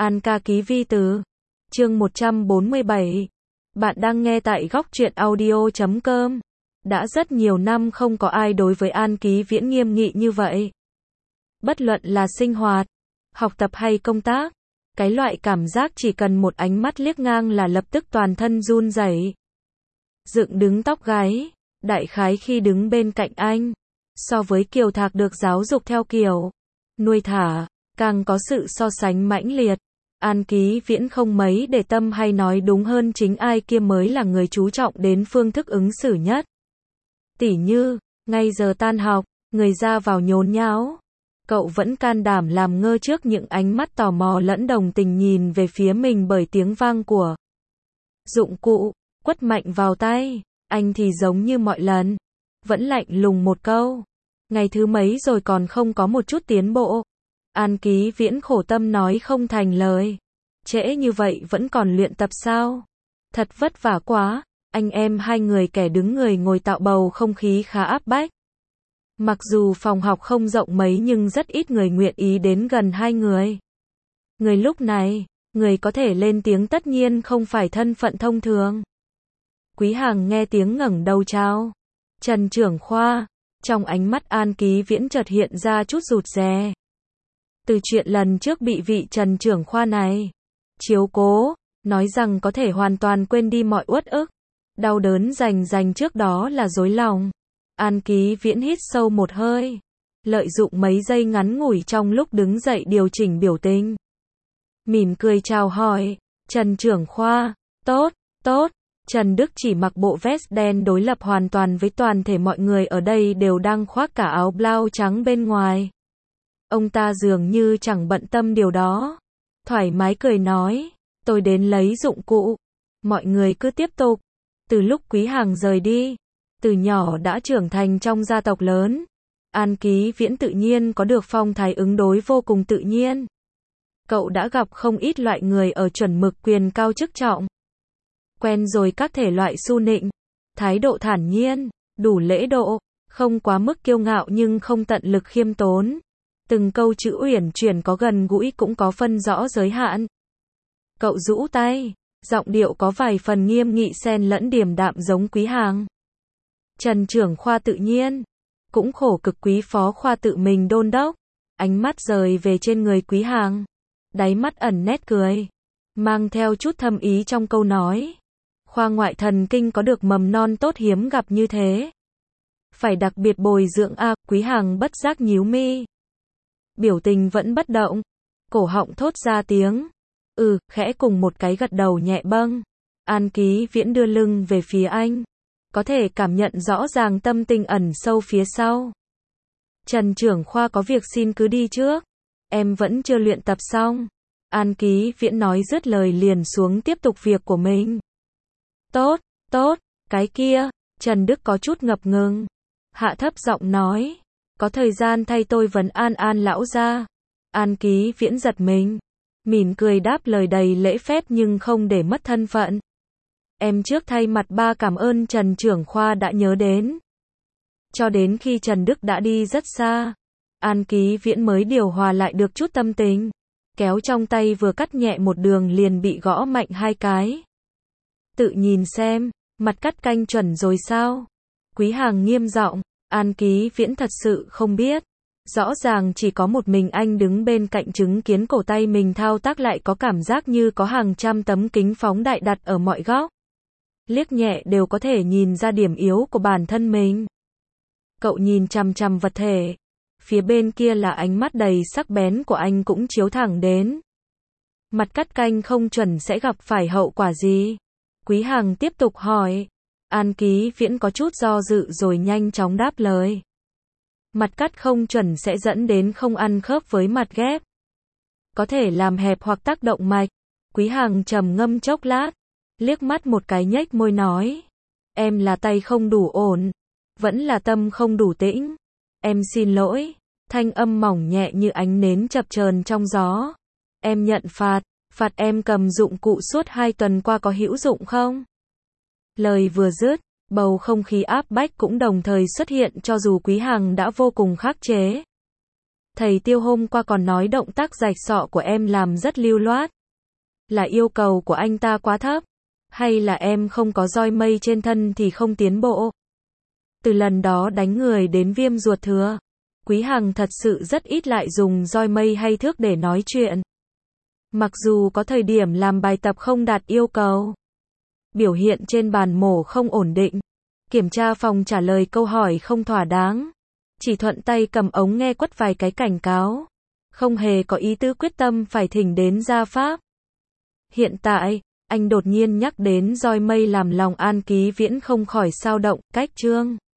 An ca ký vi từ. Chương 147. Bạn đang nghe tại góc truyện audio.com. Đã rất nhiều năm không có ai đối với An Ký Viễn nghiêm nghị như vậy. Bất luận là sinh hoạt, học tập hay công tác, cái loại cảm giác chỉ cần một ánh mắt liếc ngang là lập tức toàn thân run rẩy, dựng đứng tóc gáy. Đại khái khi đứng bên cạnh anh, so với Kiều Thạc được giáo dục theo kiểu nuôi thả, càng có sự so sánh mãnh liệt. An Ký Viễn không mấy để tâm, hay nói đúng hơn chính ai kia mới là người chú trọng đến phương thức ứng xử nhất. Tỉ như, ngay giờ tan học, người ra vào nhốn nháo, cậu vẫn can đảm làm ngơ trước những ánh mắt tò mò lẫn đồng tình nhìn về phía mình bởi tiếng vang của dụng cụ quất mạnh vào tay. Anh thì giống như mọi lần, vẫn lạnh lùng một câu. Ngày thứ mấy rồi còn không có một chút tiến bộ. An Ký Viễn khổ tâm nói không thành lời. Trễ như vậy vẫn còn luyện tập sao? Thật vất vả quá. Anh em hai người kẻ đứng người ngồi tạo bầu không khí khá áp bách. Mặc dù phòng học không rộng mấy nhưng rất ít người nguyện ý đến gần hai người. Người lúc này, người có thể lên tiếng tất nhiên không phải thân phận thông thường. Quý Hằng nghe tiếng ngẩng đầu chào. Trần trưởng khoa. Trong ánh mắt An Ký Viễn chợt hiện ra chút rụt rè. Từ chuyện lần trước bị vị Trần trưởng khoa này chiếu cố, nói rằng có thể hoàn toàn quên đi mọi uất ức, đau đớn rành trước đó là dối lòng. An Ký Viễn hít sâu một hơi, lợi dụng mấy giây ngắn ngủi trong lúc đứng dậy điều chỉnh biểu tình. Mỉm cười chào hỏi, Trần trưởng khoa, tốt. Trần Đức chỉ mặc bộ vest đen đối lập hoàn toàn với toàn thể mọi người ở đây đều đang khoác cả áo blau trắng bên ngoài. Ông ta dường như chẳng bận tâm điều đó. Thoải mái cười nói, tôi đến lấy dụng cụ. Mọi người cứ tiếp tục. Từ lúc Quý Hằng rời đi, từ nhỏ đã trưởng thành trong gia tộc lớn, An Ký Viễn tự nhiên có được phong thái ứng đối vô cùng tự nhiên. Cậu đã gặp không ít loại người ở chuẩn mực quyền cao chức trọng. Quen rồi các thể loại su nịnh, thái độ thản nhiên, đủ lễ độ, không quá mức kiêu ngạo nhưng không tận lực khiêm tốn. Từng câu chữ uyển chuyển có gần gũi cũng có phân rõ giới hạn. Cậu rũ tay, giọng điệu có vài phần nghiêm nghị xen lẫn điềm đạm giống Quý Hằng. Trần trưởng khoa tự nhiên, cũng khổ cực Quý phó khoa tự mình đôn đốc. Ánh mắt rời về trên người Quý Hằng, đáy mắt ẩn nét cười, mang theo chút thâm ý trong câu nói. Khoa ngoại thần kinh có được mầm non tốt hiếm gặp như thế. Phải đặc biệt bồi dưỡng a. Quý Hằng bất giác nhíu mi. Biểu tình vẫn bất động. Cổ họng thốt ra tiếng. Khẽ cùng một cái gật đầu nhẹ bâng. An Ký Viễn đưa lưng về phía anh. Có thể cảm nhận rõ ràng tâm tình ẩn sâu phía sau. Trần trưởng khoa có việc xin cứ đi trước. Em vẫn chưa luyện tập xong. An Ký Viễn nói dứt lời liền xuống tiếp tục việc của mình. Tốt, cái kia. Trần Đức có chút ngập ngừng. Hạ thấp giọng nói. Có thời gian thay tôi vấn an lão gia. An Ký Viễn giật mình. Mỉm cười đáp lời đầy lễ phép nhưng không để mất thân phận. Em trước thay mặt ba cảm ơn Trần trưởng khoa đã nhớ đến. Cho đến khi Trần Đức đã đi rất xa, An Ký Viễn mới điều hòa lại được chút tâm tình. Kéo trong tay vừa cắt nhẹ một đường liền bị gõ mạnh hai cái. Tự nhìn xem, mặt cắt canh chuẩn rồi sao? Quý Hằng nghiêm giọng. An Ký Viễn thật sự không biết. Rõ ràng chỉ có một mình anh đứng bên cạnh chứng kiến cổ tay mình thao tác lại có cảm giác như có hàng trăm tấm kính phóng đại đặt ở mọi góc. Liếc nhẹ đều có thể nhìn ra điểm yếu của bản thân mình. Cậu nhìn chằm chằm vật thể. Phía bên kia là ánh mắt đầy sắc bén của anh cũng chiếu thẳng đến. Mặt cắt canh không chuẩn sẽ gặp phải hậu quả gì? Quý Hằng tiếp tục hỏi. An Ký Viễn có chút do dự rồi nhanh chóng đáp lời. Mặt cắt không chuẩn sẽ dẫn đến không ăn khớp với mặt ghép. Có thể làm hẹp hoặc tác động mạch. Quý Hằng trầm ngâm chốc lát. Liếc mắt một cái nhếch môi nói. Em là tay không đủ ổn. Vẫn là tâm không đủ tĩnh. Em xin lỗi. Thanh âm mỏng nhẹ như ánh nến chập chờn trong gió. Em nhận phạt. Phạt em cầm dụng cụ suốt 2 tuần qua có hữu dụng không? Lời vừa dứt, bầu không khí áp bách cũng đồng thời xuất hiện cho dù Quý Hằng đã vô cùng khắc chế. Thầy Tiêu hôm qua còn nói động tác rạch sọ của em làm rất lưu loát. Là yêu cầu của anh ta quá thấp? Hay là em không có roi mây trên thân thì không tiến bộ? Từ lần đó đánh người đến viêm ruột thừa, Quý Hằng thật sự rất ít lại dùng roi mây hay thước để nói chuyện. Mặc dù có thời điểm làm bài tập không đạt yêu cầu, biểu hiện trên bàn mổ không ổn định, kiểm tra phòng trả lời câu hỏi không thỏa đáng, chỉ thuận tay cầm ống nghe quất vài cái cảnh cáo, không hề có ý tứ quyết tâm phải thỉnh đến gia pháp. Hiện tại, anh đột nhiên nhắc đến roi mây làm lòng An Ký Viễn không khỏi xao động, cách Trương